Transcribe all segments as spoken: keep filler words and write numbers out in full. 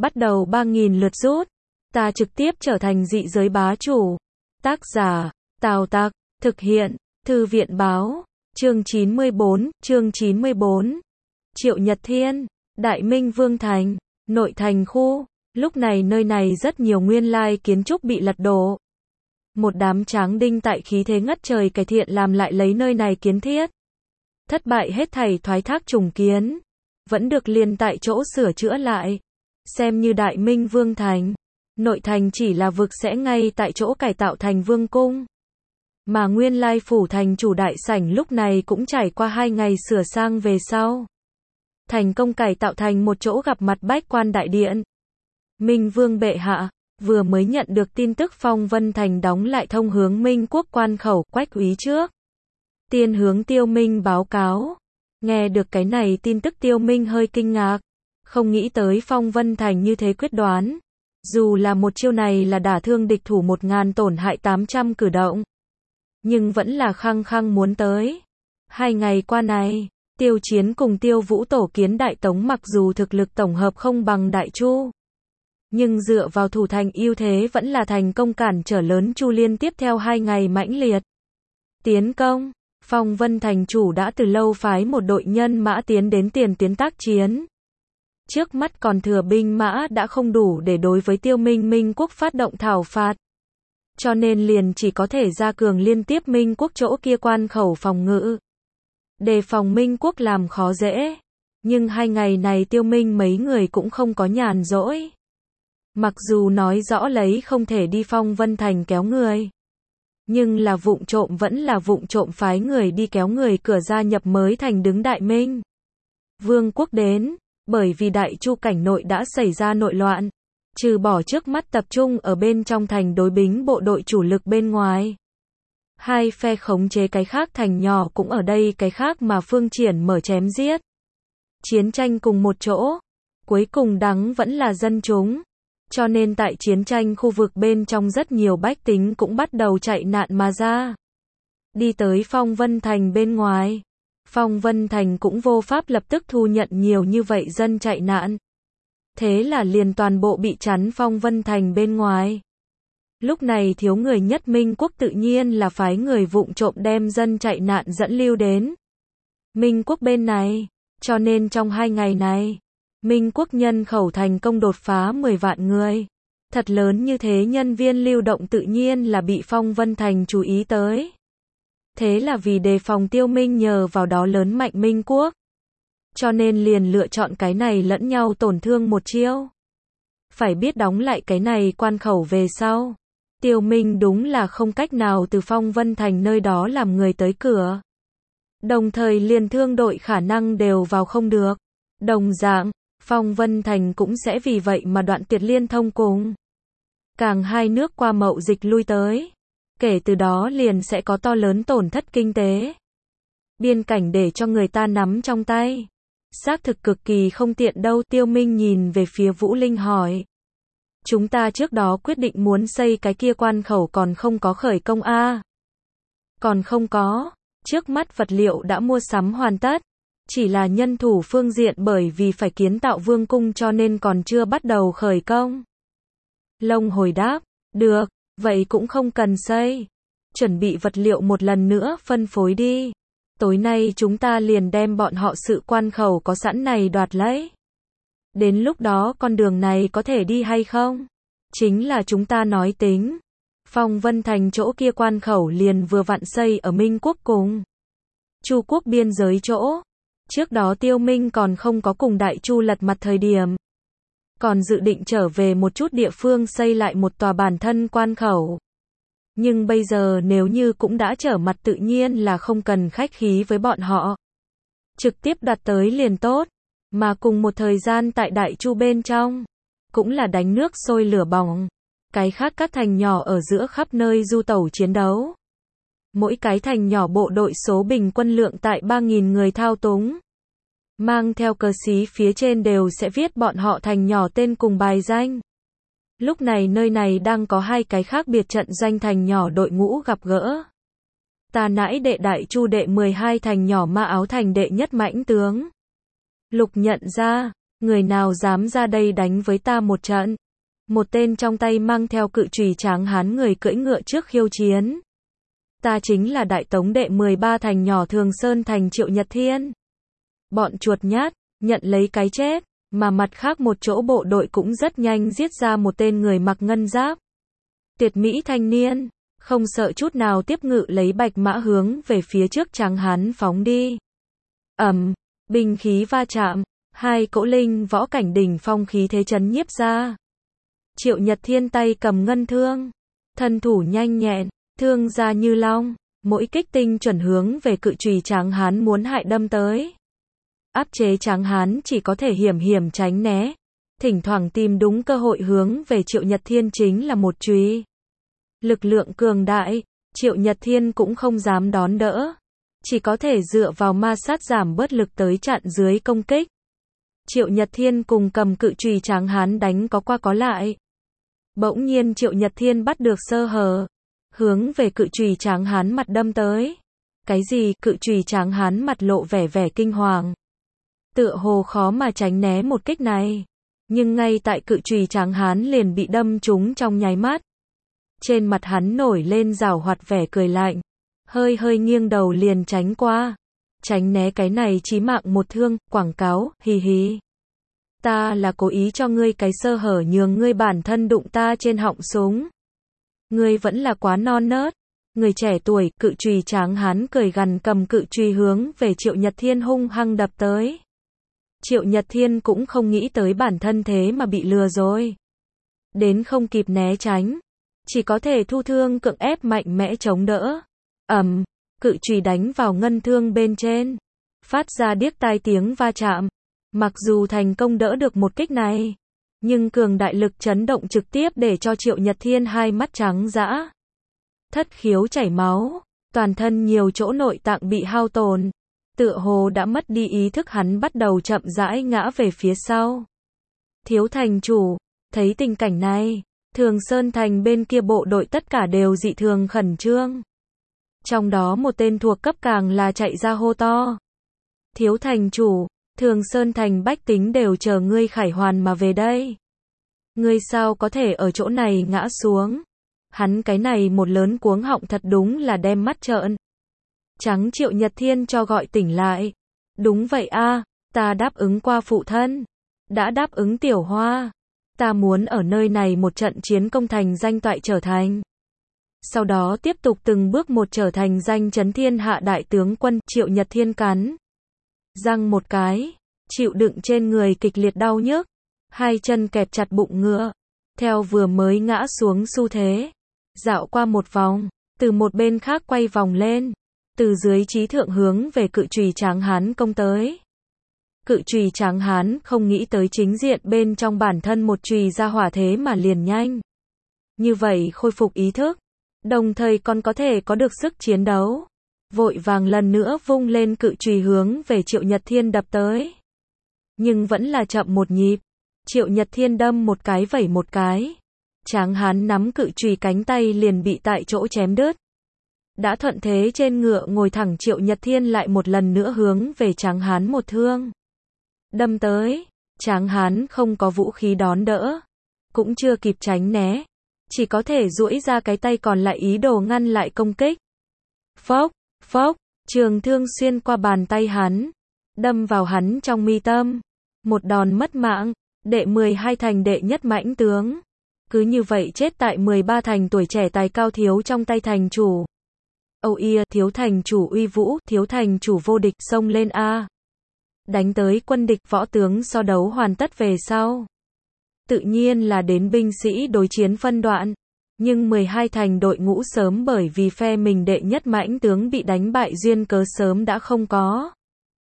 bắt đầu ba nghìn lượt rút. Ta trực tiếp trở thành dị giới bá chủ. Tác giả, Tào Tặc, thực hiện, Thư viện báo, chương chín mươi bốn, chương chín mươi bốn. Triệu Nhật Thiên, Đại Minh Vương Thành, nội thành khu, lúc này nơi này rất nhiều nguyên lai kiến trúc bị lật đổ. Một đám tráng đinh tại khí thế ngất trời cải thiện làm lại lấy nơi này kiến thiết. Thất bại hết thảy thoái thác trùng kiến, vẫn được liền tại chỗ sửa chữa lại. Xem như Đại Minh Vương Thành, nội thành chỉ là vực sẽ ngay tại chỗ cải tạo thành vương cung. Mà nguyên lai phủ thành chủ đại sảnh lúc này cũng trải qua hai ngày sửa sang về sau. Thành công cải tạo thành một chỗ gặp mặt bách quan đại điện. Minh Vương bệ hạ, vừa mới nhận được tin tức Phong Vân Thành đóng lại thông hướng Minh quốc quan khẩu, Quách úy trước tiên hướng Tiêu Minh báo cáo. Nghe được cái này tin tức Tiêu Minh hơi kinh ngạc, không nghĩ tới Phong Vân Thành như thế quyết đoán. Dù là một chiêu này là đả thương địch thủ một ngàn tổn hại tám trăm cử động, nhưng vẫn là khăng khăng muốn tới. Hai ngày qua này, Tiêu Chiến cùng Tiêu Vũ tổ kiến Đại Tống mặc dù thực lực tổng hợp không bằng Đại Chu, nhưng dựa vào thủ thành ưu thế vẫn là thành công cản trở lớn Chu liên tiếp theo hai ngày mãnh liệt tiến công. Phong Vân Thành chủ đã từ lâu phái một đội nhân mã tiến đến tiền tuyến tác chiến. Trước mắt còn thừa binh mã đã không đủ để đối với Tiêu Minh Minh quốc phát động thảo phạt. Cho nên liền chỉ có thể ra cường liên tiếp Minh quốc chỗ kia quan khẩu phòng ngự, đề phòng Minh quốc làm khó dễ. Nhưng hai ngày này Tiêu Minh mấy người cũng không có nhàn rỗi. Mặc dù nói rõ lấy không thể đi Phong Vân Thành kéo người, nhưng là vụng trộm vẫn là vụng trộm phái người đi kéo người cửa gia nhập mới thành đứng Đại Minh Vương quốc đến. Bởi vì Đại Chu cảnh nội đã xảy ra nội loạn, trừ bỏ trước mắt tập trung ở bên trong thành đối bính bộ đội chủ lực bên ngoài, hai phe khống chế cái khác thành nhỏ cũng ở đây cái khác mà phương triển mở chém giết. Chiến tranh cùng một chỗ, cuối cùng đắng vẫn là dân chúng. Cho nên tại chiến tranh khu vực bên trong rất nhiều bách tính cũng bắt đầu chạy nạn mà ra, đi tới Phong Vân Thành bên ngoài. Phong Vân Thành cũng vô pháp lập tức thu nhận nhiều như vậy dân chạy nạn. Thế là liền toàn bộ bị chắn Phong Vân Thành bên ngoài. Lúc này thiếu người nhất Minh quốc tự nhiên là phái người vụng trộm đem dân chạy nạn dẫn lưu đến Minh quốc bên này. Cho nên trong hai ngày này, Minh quốc nhân khẩu thành công đột phá mười vạn người. Thật lớn như thế nhân viên lưu động tự nhiên là bị Phong Vân Thành chú ý tới. Thế là vì đề phòng Tiêu Minh nhờ vào đó lớn mạnh Minh quốc, cho nên liền lựa chọn cái này lẫn nhau tổn thương một chiêu. Phải biết đóng lại cái này quan khẩu về sau, Tiêu Minh đúng là không cách nào từ Phong Vân Thành nơi đó làm người tới cửa. Đồng thời liền thương đội khả năng đều vào không được. Đồng dạng, Phong Vân Thành cũng sẽ vì vậy mà đoạn tuyệt liên thông cùng càng hai nước qua mậu dịch lui tới. Kể từ đó liền sẽ có to lớn tổn thất kinh tế. Biên cảnh để cho người ta nắm trong tay, xác thực cực kỳ không tiện đâu. Tiêu Minh nhìn về phía Vũ Linh hỏi. Chúng ta trước đó quyết định muốn xây cái kia quan khẩu còn không có khởi công a? À? Còn không có, trước mắt vật liệu đã mua sắm hoàn tất. Chỉ là nhân thủ phương diện bởi vì phải kiến tạo vương cung cho nên còn chưa bắt đầu khởi công. Long hồi đáp, được. Vậy cũng không cần xây. Chuẩn bị vật liệu một lần nữa phân phối đi. Tối nay chúng ta liền đem bọn họ sự quan khẩu có sẵn này đoạt lấy. Đến lúc đó con đường này có thể đi hay không? Chính là chúng ta nói tính. Phong Vân Thành chỗ kia quan khẩu liền vừa vặn xây ở Minh quốc cùng Chu quốc biên giới chỗ. Trước đó Tiêu Minh còn không có cùng Đại Chu lật mặt thời điểm, còn dự định trở về một chút địa phương xây lại một tòa bản thân quan khẩu. Nhưng bây giờ nếu như cũng đã trở mặt tự nhiên là không cần khách khí với bọn họ. Trực tiếp đặt tới liền tốt. Mà cùng một thời gian tại Đại Chu bên trong, cũng là đánh nước sôi lửa bỏng. Cái khác các thành nhỏ ở giữa khắp nơi du tẩu chiến đấu. Mỗi cái thành nhỏ bộ đội số bình quân lượng tại ba nghìn người thao túng. Mang theo cờ xí phía trên đều sẽ viết bọn họ thành nhỏ tên cùng bài danh. Lúc này nơi này đang có hai cái khác biệt trận danh thành nhỏ đội ngũ gặp gỡ. Ta nãi đệ Đại Chu đệ mười hai thành nhỏ Ma Áo thành đệ nhất mãnh tướng. Lục nhận ra, Người nào dám ra đây đánh với ta một trận? Một tên trong tay mang theo cự chùy tráng hán người cưỡi ngựa trước khiêu chiến. Ta chính là đại tống đệ mười ba thành nhỏ Thường Sơn thành Triệu Nhật Thiên. Bọn chuột nhát, nhận lấy cái chết, mà mặt khác một chỗ bộ đội cũng rất nhanh giết ra một tên người mặc ngân giáp. Tuyệt mỹ thanh niên, không sợ chút nào tiếp ngự lấy bạch mã hướng về phía trước tráng hán phóng đi. Ầm, binh khí va chạm, hai cỗ linh võ cảnh đỉnh phong khí thế chấn nhiếp ra. Triệu Nhật Thiên tay cầm ngân thương, thân thủ nhanh nhẹn, thương ra như long, mỗi kích tinh chuẩn hướng về cự chùy tráng hán muốn hại đâm tới. Áp chế tráng hán chỉ có thể hiểm hiểm tránh né, thỉnh thoảng tìm đúng cơ hội hướng về Triệu Nhật Thiên chính là một chùy. Lực lượng cường đại, Triệu Nhật Thiên cũng không dám đón đỡ, chỉ có thể dựa vào ma sát giảm bớt lực tới chặn dưới công kích. Triệu Nhật Thiên cùng cầm cự chùy tráng hán đánh có qua có lại. Bỗng nhiên Triệu Nhật Thiên bắt được sơ hở, hướng về cự chùy tráng hán mặt đâm tới. Cái gì? Cự chùy tráng hán mặt lộ vẻ vẻ kinh hoàng, tựa hồ khó mà tránh né một kích này, nhưng ngay tại cự chùy tráng hán liền bị đâm trúng trong nháy mắt. Trên mặt hắn nổi lên giảo hoạt vẻ cười lạnh, hơi hơi nghiêng đầu liền tránh qua, tránh né cái này chí mạng một thương, quảng cáo, hì hì. Ta là cố ý cho ngươi cái sơ hở nhường ngươi bản thân đụng ta trên họng súng. Ngươi vẫn là quá non nớt. Người trẻ tuổi, cự chùy tráng hán cười gằn cầm cự chùy hướng về Triệu Nhật Thiên hung hăng đập tới. Triệu Nhật Thiên cũng không nghĩ tới bản thân thế mà bị lừa rồi. Đến không kịp né tránh, chỉ có thể thu thương cưỡng ép mạnh mẽ chống đỡ. Ầm, cự chùy đánh vào ngân thương bên trên, phát ra điếc tai tiếng va chạm. Mặc dù thành công đỡ được một kích này, nhưng cường đại lực chấn động trực tiếp để cho Triệu Nhật Thiên hai mắt trắng dã, thất khiếu chảy máu, toàn thân nhiều chỗ nội tạng bị hao tổn, tựa hồ đã mất đi ý thức, hắn bắt đầu chậm rãi ngã về phía sau. Thiếu thành chủ, thấy tình cảnh này, Thường Sơn thành bên kia bộ đội tất cả đều dị thường khẩn trương. Trong đó một tên thuộc cấp càng là chạy ra hô to. Thiếu thành chủ, Thường Sơn thành bách tính đều chờ ngươi khải hoàn mà về đây. Ngươi sao có thể ở chỗ này ngã xuống? Hắn cái này một lớn cuống họng thật đúng là đem mắt trợn trắng Triệu Nhật Thiên cho gọi tỉnh lại. Đúng vậy a, ta đáp ứng qua phụ thân, đã đáp ứng Tiểu Hoa. Ta muốn ở nơi này một trận chiến công thành danh toại trở thành. Sau đó tiếp tục từng bước một trở thành danh chấn thiên hạ đại tướng quân. Triệu Nhật Thiên cắn răng một cái, chịu đựng trên người kịch liệt đau nhức, hai chân kẹp chặt bụng ngựa, theo vừa mới ngã xuống xu thế, dạo qua một vòng, từ một bên khác quay vòng lên, từ dưới chí thượng hướng về cự chùy tráng hán công tới. Cự chùy tráng hán không nghĩ tới chính diện bên trong bản thân một chùy ra hỏa thế mà liền nhanh như vậy khôi phục ý thức, đồng thời còn có thể có được sức chiến đấu, vội vàng lần nữa vung lên cự chùy hướng về Triệu Nhật Thiên đập tới. Nhưng vẫn là chậm một nhịp, Triệu Nhật Thiên đâm một cái vẩy một cái, tráng hán nắm cự chùy cánh tay liền bị tại chỗ chém đứt. Đã thuận thế trên ngựa ngồi thẳng, Triệu Nhật Thiên lại một lần nữa hướng về tráng hán một thương đâm tới. Tráng hán không có vũ khí đón đỡ, cũng chưa kịp tránh né, chỉ có thể duỗi ra cái tay còn lại ý đồ ngăn lại công kích. Phốc, phốc, trường thương xuyên qua bàn tay hắn, đâm vào hắn trong mi tâm. Một đòn mất mạng, đệ mười hai thành đệ nhất mãnh tướng, cứ như vậy chết tại mười ba thành tuổi trẻ tài cao thiếu trong tay thành chủ. Âu ia, thiếu thành chủ uy vũ, thiếu thành chủ vô địch, xông lên a. Đánh tới quân địch võ tướng so đấu hoàn tất về sau. Tự nhiên là đến binh sĩ đối chiến phân đoạn, nhưng mười hai thành đội ngũ sớm bởi vì phe mình đệ nhất mãnh tướng bị đánh bại duyên cớ sớm đã không có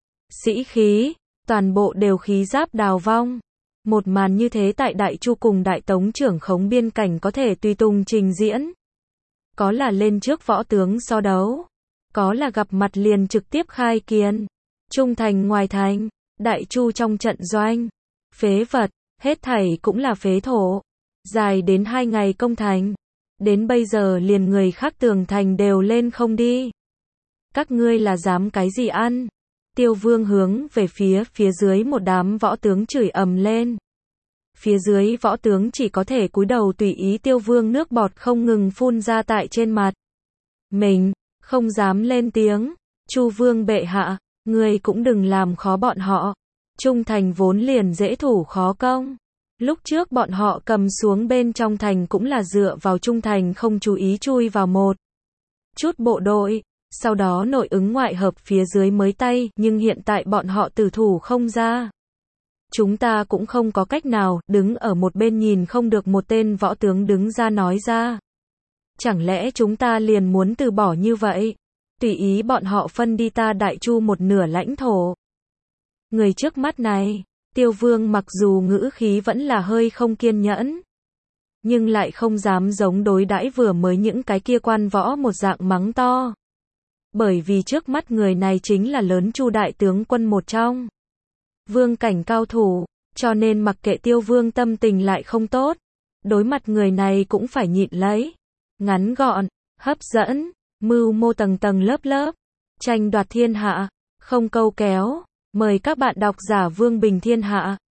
sĩ khí, toàn bộ đều khí giáp đào vong. Một màn như thế tại Đại Chu cùng Đại Tống trưởng khống biên cảnh có thể tùy tùng trình diễn. Có là lên trước võ tướng so đấu, có là gặp mặt liền trực tiếp khai kiên. Trung thành ngoài thành, Đại Chu trong trận doanh, phế vật, hết thảy cũng là phế thổ. Dài đến hai ngày công thành, đến bây giờ liền người khác tường thành đều lên không đi. Các ngươi là dám cái gì ăn? Tiêu Vương hướng về phía phía dưới một đám võ tướng chửi ầm lên. Phía dưới võ tướng chỉ có thể cúi đầu tùy ý. Tiêu Vương nước bọt không ngừng phun ra tại trên mặt mình, không dám lên tiếng. Chu Vương bệ hạ, người cũng đừng làm khó bọn họ. Trung thành vốn liền dễ thủ khó công. Lúc trước bọn họ cầm xuống bên trong thành cũng là dựa vào trung thành không chú ý chui vào một chút bộ đội, sau đó nội ứng ngoại hợp phía dưới mới tay, nhưng hiện tại bọn họ tử thủ không ra. Chúng ta cũng không có cách nào, đứng ở một bên nhìn không được. Một tên võ tướng đứng ra nói ra. Chẳng lẽ chúng ta liền muốn từ bỏ như vậy? Tùy ý bọn họ phân đi ta Đại Chu một nửa lãnh thổ. Người trước mắt này, Tiêu Vương mặc dù ngữ khí vẫn là hơi không kiên nhẫn, nhưng lại không dám giống đối đãi vừa mới những cái kia quan võ một dạng mắng to. Bởi vì trước mắt người này chính là lớn Chu đại tướng quân một trong vương cảnh cao thủ, cho nên mặc kệ Tiêu Vương tâm tình lại không tốt, đối mặt người này cũng phải nhịn lấy. Ngắn gọn, hấp dẫn, mưu mô tầng tầng lớp lớp, tranh đoạt thiên hạ, không câu kéo. Mời các bạn đọc giả Vương Bình Thiên Hạ.